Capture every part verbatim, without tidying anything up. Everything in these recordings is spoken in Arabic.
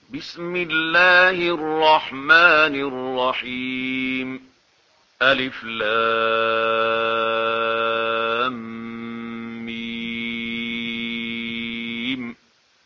بسم الله الرحمن الرحيم. ألف لام ميم.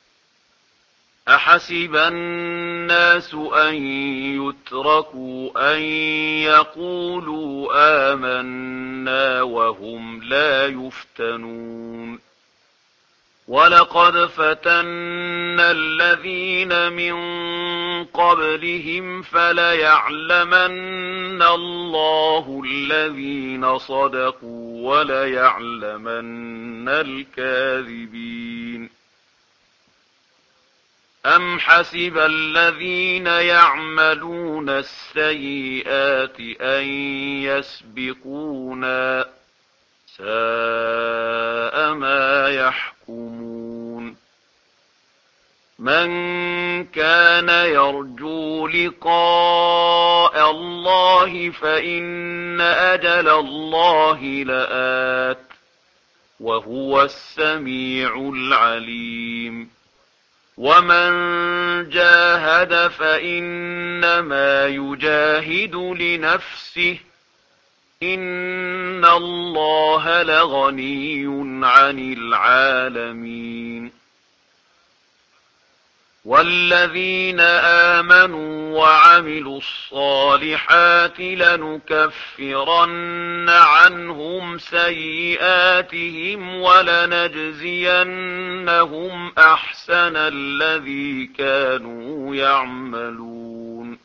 أحسب الناس أن يتركوا أن يقولوا آمنا وهم لا يفتنون. ولقد فتنا الذين من قبلهم فليعلمن الله الذين صدقوا وليعلمن الكاذبين. أم حسب الذين يعملون السيئات أن يسبقونا ساء ما يحكمون. من كان يرجو لقاء الله فإن أجل الله لآت وهو السميع العليم. ومن جاهد فإنما يجاهد لنفسه إن الله لغني عن العالمين. والذين آمنوا وعملوا الصالحات لنكفرن عنهم سيئاتهم ولنجزينهم أحسن الذي كانوا يعملون.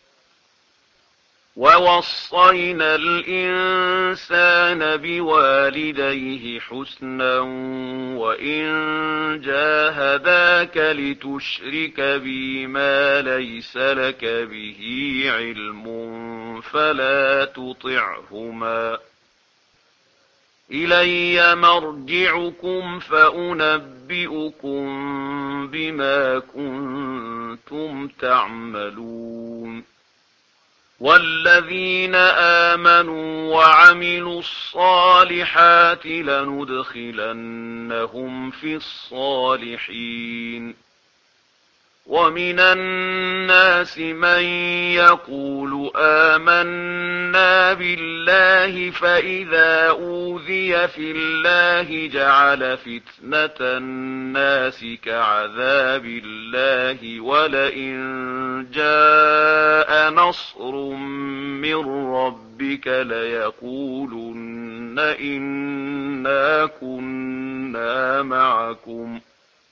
ووصينا الإنسان بوالديه حسنا وإن جاهداك لتشرك بي ما ليس لك به علم فلا تطعهما. إلي مرجعكم فأنبئكم بما كنتم تعملون. والذين آمنوا وعملوا الصالحات لندخلنهم في الصالحين. ومن الناس من يقول آمنا بالله فإذا أوذي في الله جعل فتنة الناس كعذاب الله ولئن جاء نصر من ربك ليقولن إنا كنا معكم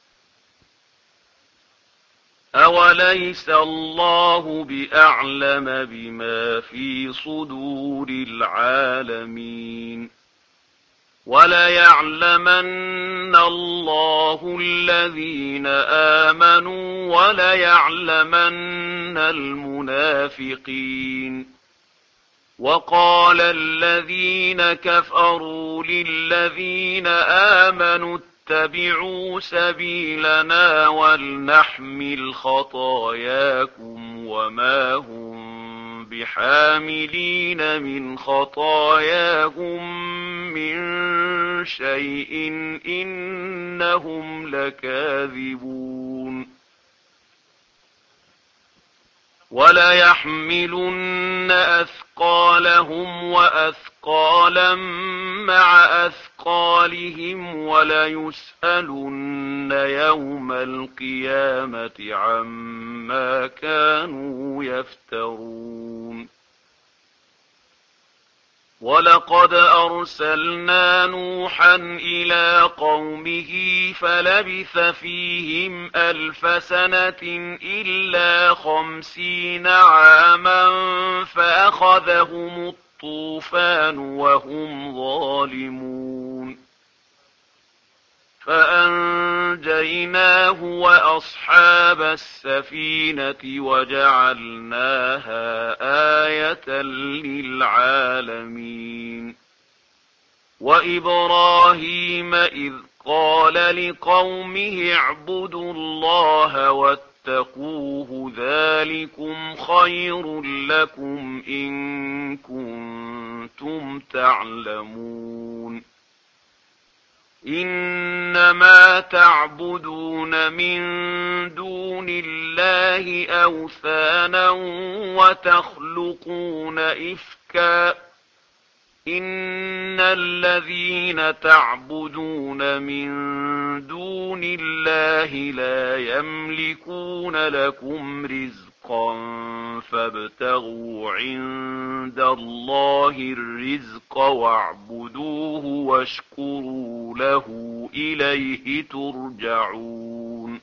أوليس الله بأعلم بما في صدور العالمين. وليعلمن الله الذين آمنوا وليعلمن المنافقين. وقال الذين كفروا للذين آمنوا اتبعوا سبيلنا ولنحمل خطاياكم وما هم بحاملين من خطاياهم من شيء إنهم لكاذبون. وليحملن أثقالهم وأثقالا مع أثقالهم وليسألن يوم القيامة عما كانوا يفترون. ولقد أرسلنا نوحا إلى قومه فلبث فيهم ألف سنة إلا خمسين عاما فأخذهم الطوفان وهم ظالمون. فأنجيناه وأصحاب السفينة وجعلناها آية للعالمين. وإبراهيم إذ قال لقومه اعبدوا الله واتقوه ذلكم خير لكم إن كنتم تعلمون. إنما تعبدون من دون الله أوثانا وتخلقون إفكا إن الذين تعبدون من دون الله لا يملكون لكم رزقا فابتغوا عند الله الرزق واعبدوه واشكروا له إليه ترجعون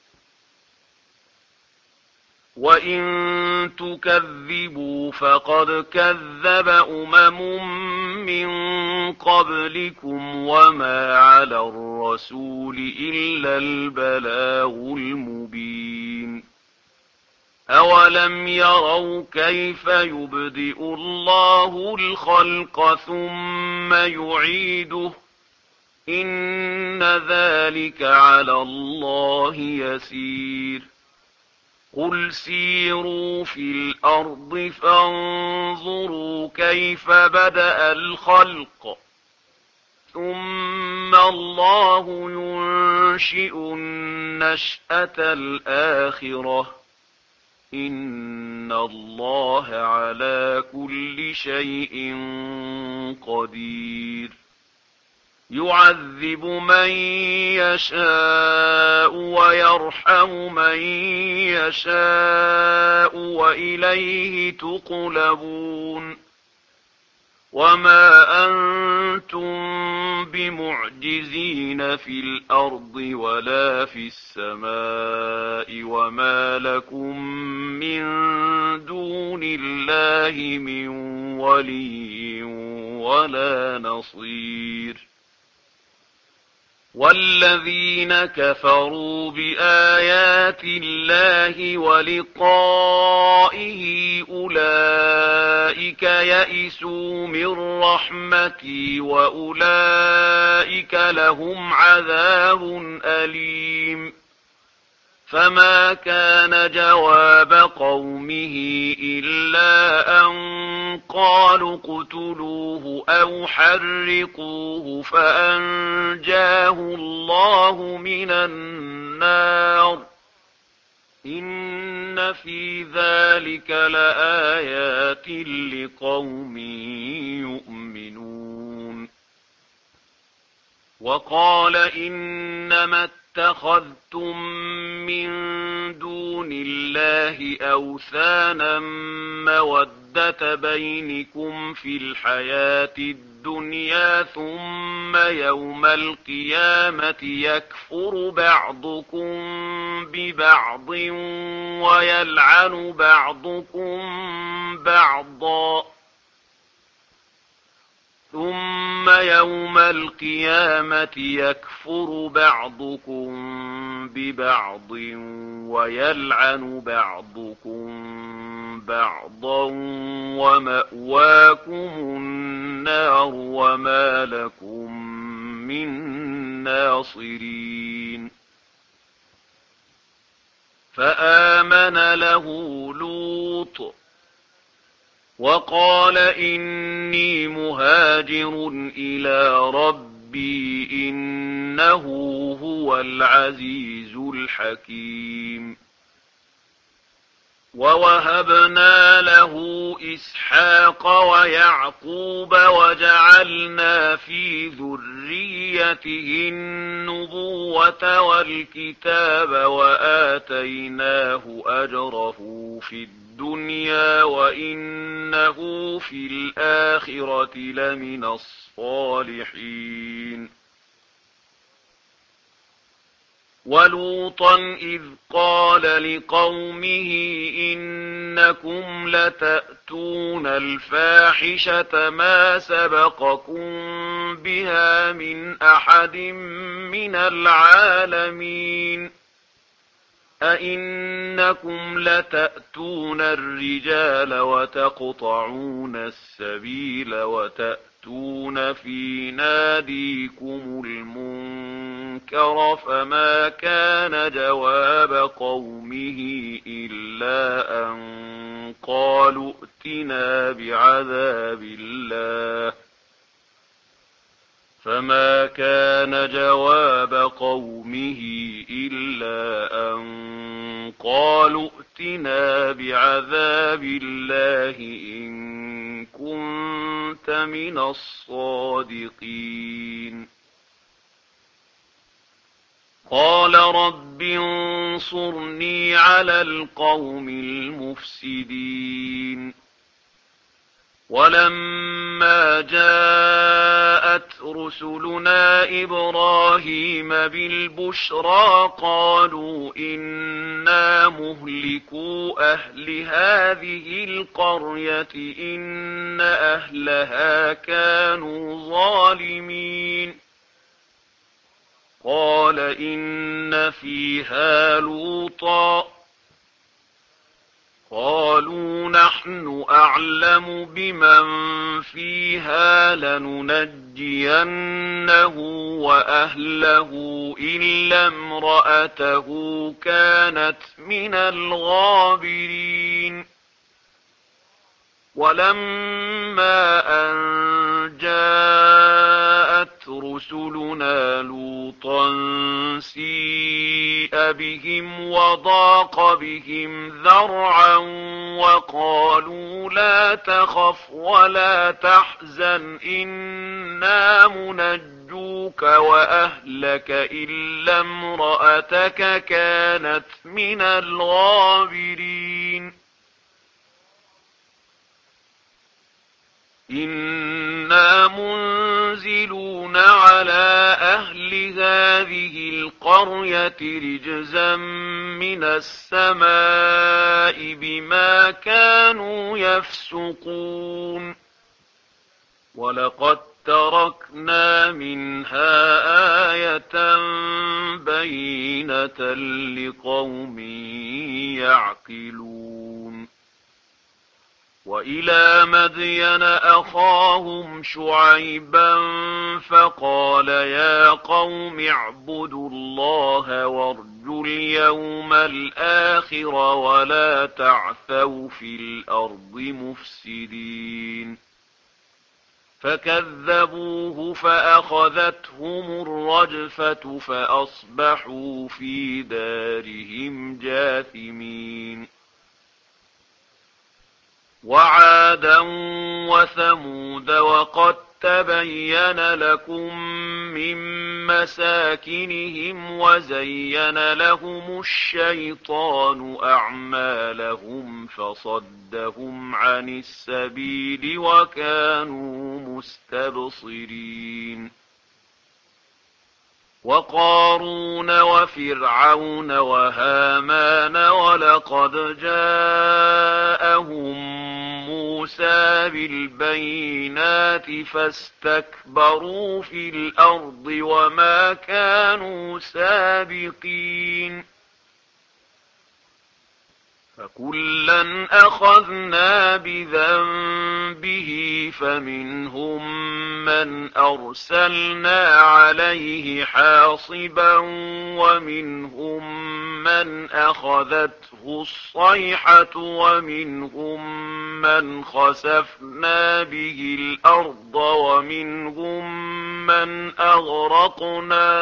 وإن تكذبوا فقد كذب أمم من قبلكم وما على الرسول إلا البلاغ المبين أولم يروا كيف يبدئ الله الخلق ثم يعيده إن ذلك على الله يسير قل سيروا في الأرض فانظروا كيف بدأ الخلق ثم الله ينشئ النشأة الآخرة إن الله على كل شيء قدير يعذب من يشاء ويرحم من يشاء وإليه تقلبون وما أنتم بمعجزين في الأرض ولا في السماء وما لكم من دون الله من ولي ولا نصير والذين كفروا بآيات الله ولقائه أولئك يئسوا من رحمتي وأولئك لهم عذاب أليم فما كان جواب قومه إلا أن قالوا اقتلوه أو حرقوه فأنجاه الله من النار إن في ذلك لآيات لقوم يؤمنون وقال إنما اتخذتم من دون الله أوثانا مودة بينكم في الحياة الدنيا ثم يوم القيامة يكفر بعضكم ببعض ويلعن بعضكم بعضا ثم يوم القيامة يكفر بعضكم ببعض ويلعن بعضكم بعضا ومأواكم النار وما لكم من ناصرين فآمن له لوط وقال إني مهاجر إلى ربي إنه هو العزيز الحكيم ووهبنا له إسحاق ويعقوب وجعلنا في ذريته النبوة والكتاب وآتيناه أجره في الدنيا وإنه في الآخرة لمن الصالحين ولوطا إذ قال لقومه إنكم لتأتون الفاحشة ما سبقكم بها من أحد من العالمين أئنكم لتأتون الرجال وتقطعون السبيل وتأتون في ناديكم المنكر فما كان جواب قومه إلا أن قالوا ائتنا بعذاب الله فما كان جواب قومه إلا أن قالوا ائتنا بعذاب الله إن كنت من الصادقين. قال رب انصرني على القوم المفسدين. ولما جاءت رسلنا إبراهيم بالبشرى قالوا إنا مهلكو أهل هذه القرية إن أهلها كانوا ظالمين. قال إن فيها لوطا قالوا نحن أعلم بمن فيها لننجينه وأهله إلا امرأته كانت من الغابرين. ولما أن جاءت رسلنا لوطا سيء بهم وضاق بهم ذرعا وقالوا لا تخف ولا تحزن إنا منجوك وأهلك إلا امرأتك كانت من الغابرين. إنا منزلون على أهل هذه القرية رجزا من السماء بما كانوا يفسقون. ولقد تركنا منها آية بينة لقوم يعقلون. وإلى مدين أخاهم شعيبا فقال يا قوم اعبدوا الله وارجوا اليوم الآخر ولا تعثوا في الأرض مفسدين. فكذبوه فأخذتهم الرجفة فأصبحوا في دارهم جاثمين. وعادا وثمود وقد تبين لكم من مساكنهم وزين لهم الشيطان أعمالهم فصدهم عن السبيل وكانوا مستبصرين. وقارون وفرعون وهامان ولقد جاءهم موسى بالبينات فاستكبروا في الأرض وما كانوا سابقين. فكلا أخذنا بذنبه فمنهم من أرسلنا عليه حاصبا ومنهم من أخذته الصيحة ومنهم من خسفنا به الأرض ومنهم من أغرقنا.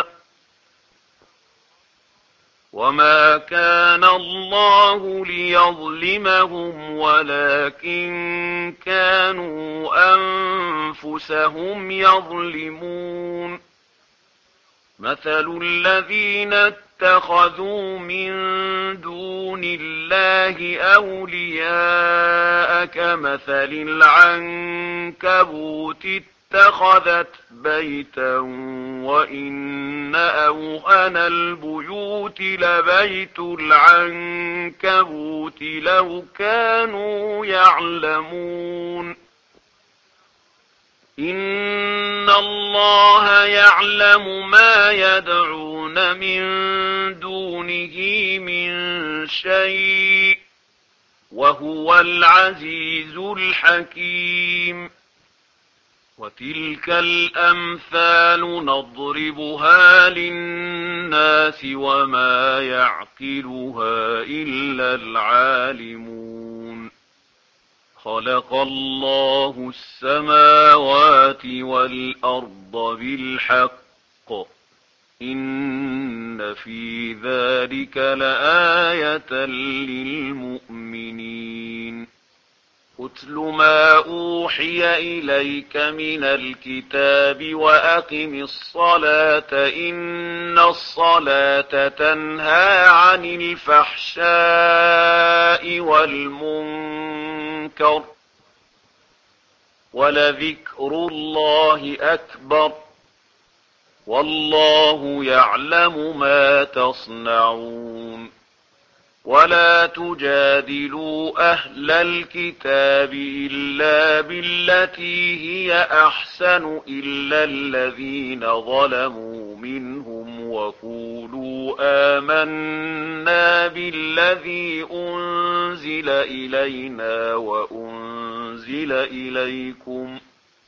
وما كان الله ليظلمهم ولكن كانوا أنفسهم يظلمون. مثل الذين اتخذوا من دون الله أولياء كمثل العنكبوت اتخذت بيتا وإن أوهن البيوت لبيت العنكبوت لو كانوا يعلمون. إن الله يعلم ما يدعون من دونه من شيء وهو العزيز الحكيم. وتلك الأمثال نضربها للناس وما يعقلها إلا العالمون. خلق الله السماوات والأرض بالحق إن في ذلك لآية للمؤمنين اتل ما أوحي إليك من الكتاب وأقم الصلاة إن الصلاة تنهى عن الفحشاء والمنكر ولذكر الله أكبر والله يعلم ما تصنعون ولا تجادلوا أهل الكتاب إلا بالتي هي أحسن إلا الذين ظلموا منهم وقولوا آمنا بالذي أنزل إلينا وأنزل إليكم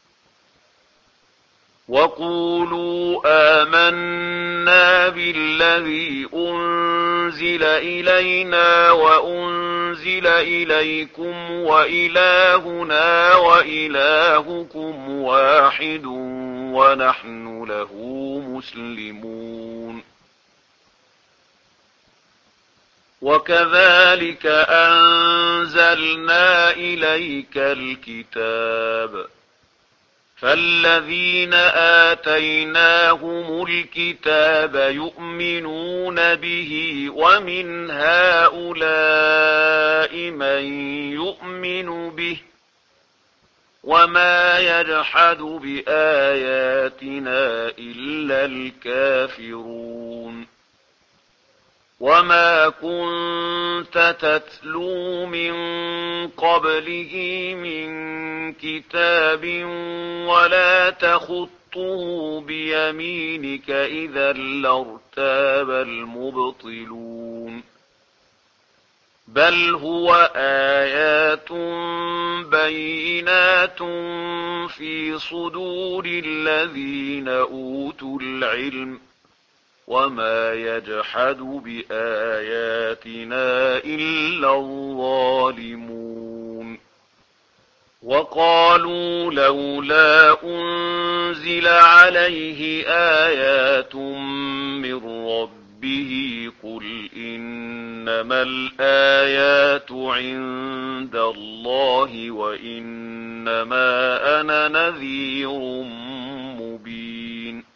وقولوا آمنا بالذي أنزل إلينا وأنزل إليكم وإلهنا وإلهكم واحد ونحن له مسلمون وكذلك أنزلنا إليك الكتاب فالذين آتيناهم الكتاب يؤمنون به ومن هؤلاء من يؤمن به وما يجحد بآياتنا إلا الكافرون وما كنت تتلو من قبله من كتاب ولا تخطه بيمينك إذا لارتاب المبطلون بل هو آيات بينات في صدور الذين أوتوا العلم وما يجحد بآياتنا إلا الظالمون وقالوا لولا أنزل عليه آيات من ربه قل إنما الآيات عند الله وإنما أنا نذير مبين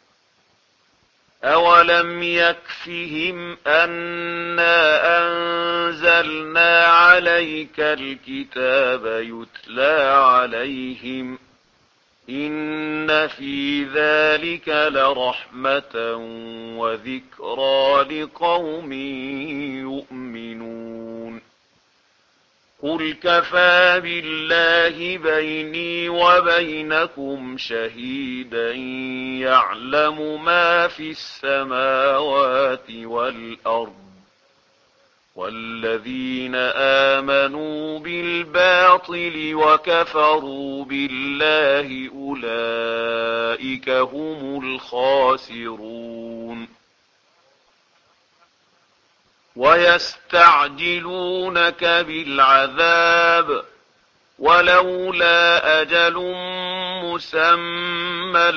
أولم يكفهم أنا أنزلنا عليك الكتاب يتلى عليهم إن في ذلك لرحمة وذكرى لقوم يؤمنون قل كفى بالله بيني وبينكم شهيدا يعلم ما في السماوات والأرض والذين آمنوا بالباطل وكفروا بالله أولئك هم الخاسرون ويستعجلونك بالعذاب ولولا أجل مسمى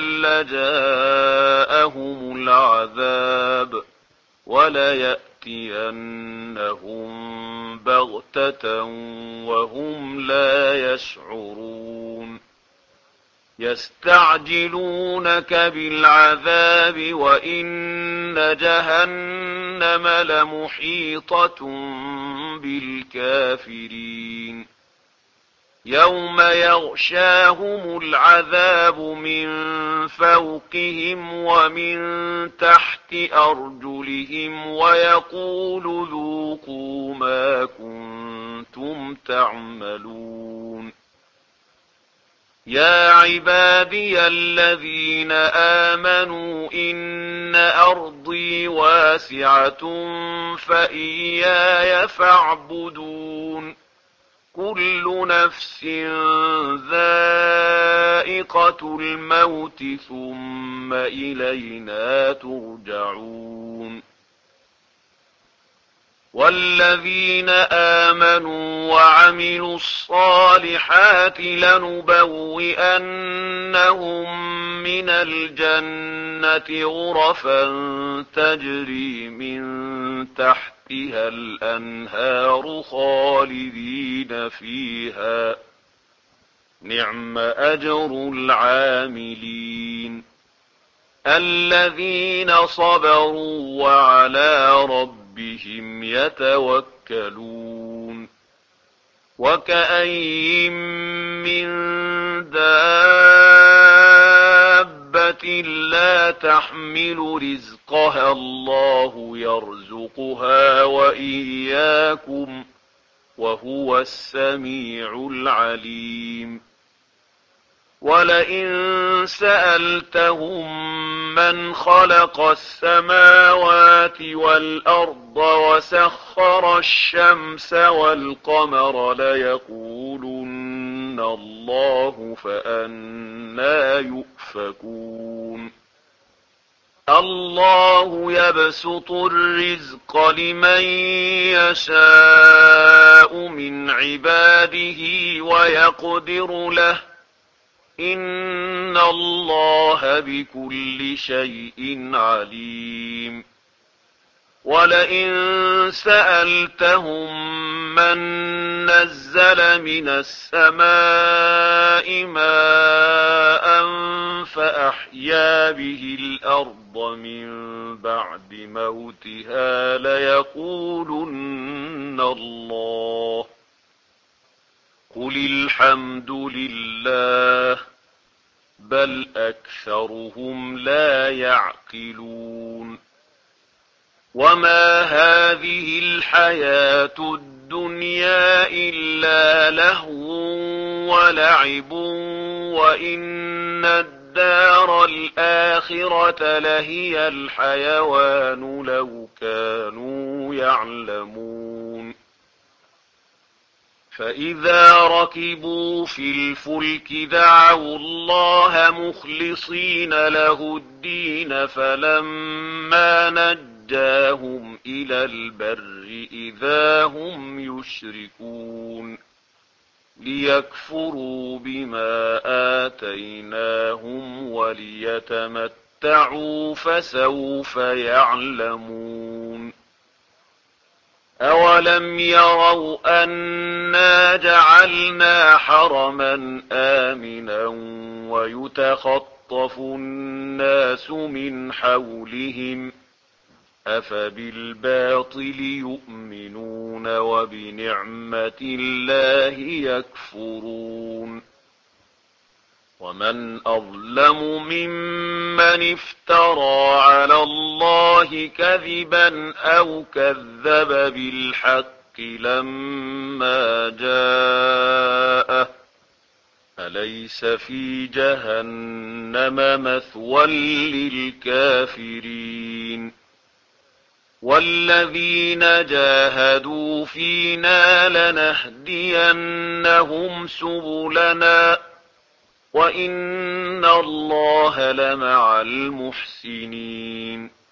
لجاءهم العذاب وليأتينهم بغتة وهم لا يشعرون يستعجلونك بالعذاب وإن جهنم لمحيطة بالكافرين يوم يغشاهم العذاب من فوقهم ومن تحت أرجلهم ويقول ذوقوا ما كنتم تعملون يا عبادي الذين آمنوا إن أرضي واسعة فإياي فاعبدون كل نفس ذائقة الموت ثم إلينا ترجعون والذين آمنوا وعملوا الصالحات لنبوئنهم من الجنة غرفا تجري من تحتها الأنهار خالدين فيها نعم أجر العاملين الذين صبروا وعلى ربهم يتوكلون وكأين من دابة لا تحمل رزقها الله يرزقها وإياكم وهو السميع العليم ولئن سألتهم من خلق السماوات والأرض وسخر الشمس والقمر ليقولن الله فأنى يؤفكون الله يبسط الرزق لمن يشاء من عباده ويقدر له إن الله بكل شيء عليم ولئن سألتهم من نزل من السماء ماء فأحيا به الأرض من بعد موتها ليقولن الله قل الحمد لله بل أكثرهم لا يعقلون وما هذه الحياة الدنيا إلا لهو ولعب وإن الدار الآخرة لهي الحيوان لو كانوا يعلمون فإذا ركبوا في الفلك دعوا الله مخلصين له الدين فلما نجاهم إلى البر إذا هم يشركون ليكفروا بما آتيناهم وليتمتعوا فسوف يعلمون أولم يروا أنا جعلنا حرما آمنا ويتخطف الناس من حولهم أفبالباطل يؤمنون وبنعمة الله يكفرون ومن أظلم ممن افترى على الله كذبا أو كذب بالحق لما جاءه أليس في جهنم مثوى للكافرين والذين جاهدوا فينا لنهدينهم سبلنا وإن الله لمع المحسنين